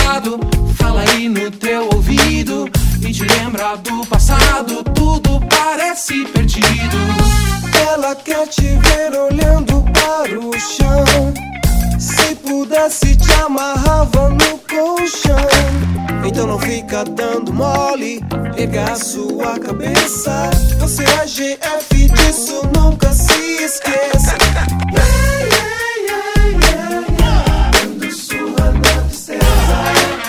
lado, fala aí no teu ouvido e te lembra do passado, tudo parece perdido. Ela quer te ver olhando para o chão. Se pudesse te amarrava no colchão. Então não fica dando mole, erga a sua cabeça. Você é GF, disso nunca se esqueça. Dando surra na tristeza.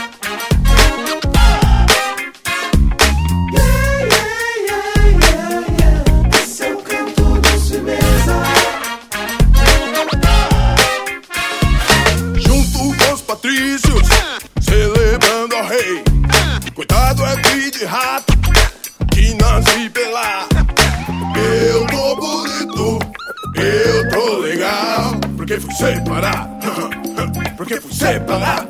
Esse é o canto dos firmeza. Junto com os patrícios, celebrando ao rei. Coitado é filho de rato que nasce pela. Eu tô bonito, eu tô legal, porque fui separar, porque fui separar.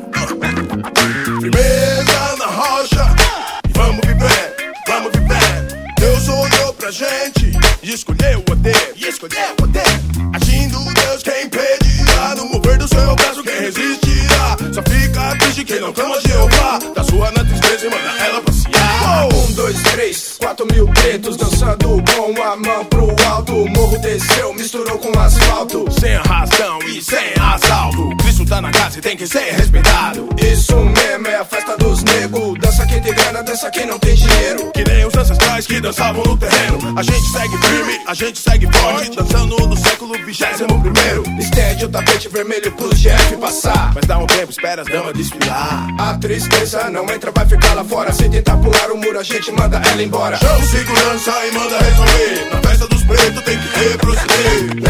Firmeza na rocha, e vamos viver, vamos viver. Deus olhou pra gente e escolheu o poder, e escolheu o poder. Agindo Deus quem impedirá, no mover do seu braço quem resistirá. Só fica triste quem não clama Jeová, da sua na tristeza e manda ela passear. 1, 2, 3, 4 mil pretos dançando com a mão pro alto. O morro desceu, misturou com asfalto, sem arrastão e sem assalto. Cristo tá na casa e tem que ser respeitado. isso mesmo, é a festa dos negros. Dança quem tem grana, dança quem não tem dinheiro. Que nem os ancestrais que dançavam no terreno. A gente segue firme, a gente segue forte, dançando no século 21º. Estende o tapete vermelho pros GF passar. Mas dá um tempo, espera as damas desfilar. A tristeza não entra, vai ficar lá fora. Se tentar pular o muro, a gente manda ela embora. Chama segurança e manda resolver. Na festa dos pretos tem que ter proceder.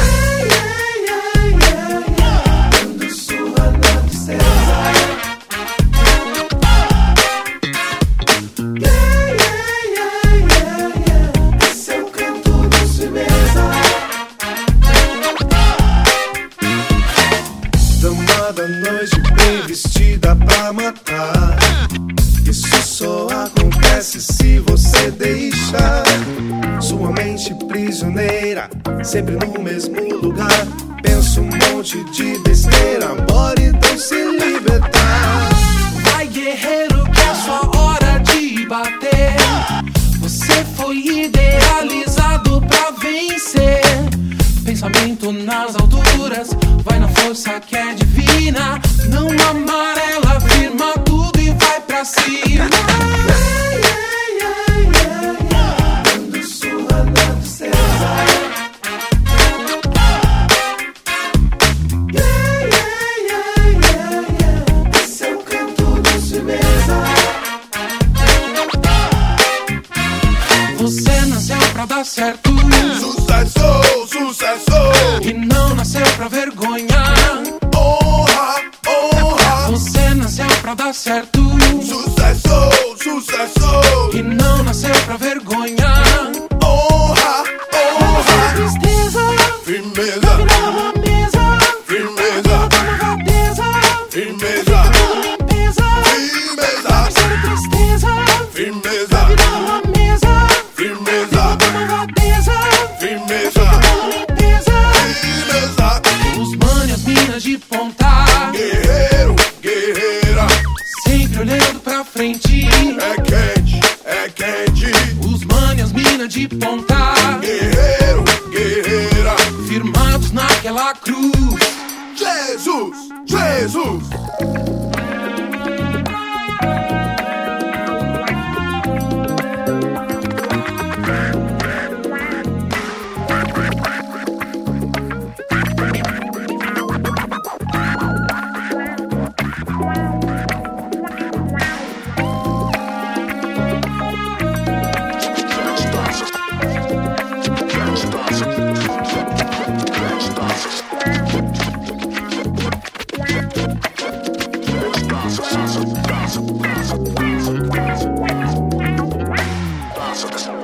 Dando surra na tristeza. Esse é o canto dos firmeza. Dama da noite bem vestida pra matar. Isso só acontece se você deixar sua mente prisioneira, sempre no mesmo lugar. Pensa um monte de besteira, bora então se libertar. Vai, guerreiro, que é sua hora de bater. Você foi idealizado pra vencer. Pensamento nas alturas, vai na força que é divina. Não amarela, firma tudo e vai pra cima. Dando surra na tristeza. Esse é o canto dos firmeza. Você nasceu pra dar certo Sucesso, sucesso. e não nasceu pra vergonha. Honra, honra. Você nasceu pra dar certo Sucesso, sucesso. e não nasceu pra vergonha. Honra, honra. Tristeza, Firmeza, virar uma mesa, firmeza, malvadeza, firmeza, limpeza. firmeza, Tristeza, firmeza, virar uma mesa, firmeza, malvadeza, firmeza, limpeza. firmeza. Os manos e as minas de ponta, Guerreiro, guerreira, sempre olhando pra frente. é quente, é quente. Os manos e as minas de ponta, Guerreiro, guerreira, firmados naquela cruz. Jesus, Jesus. Awesome.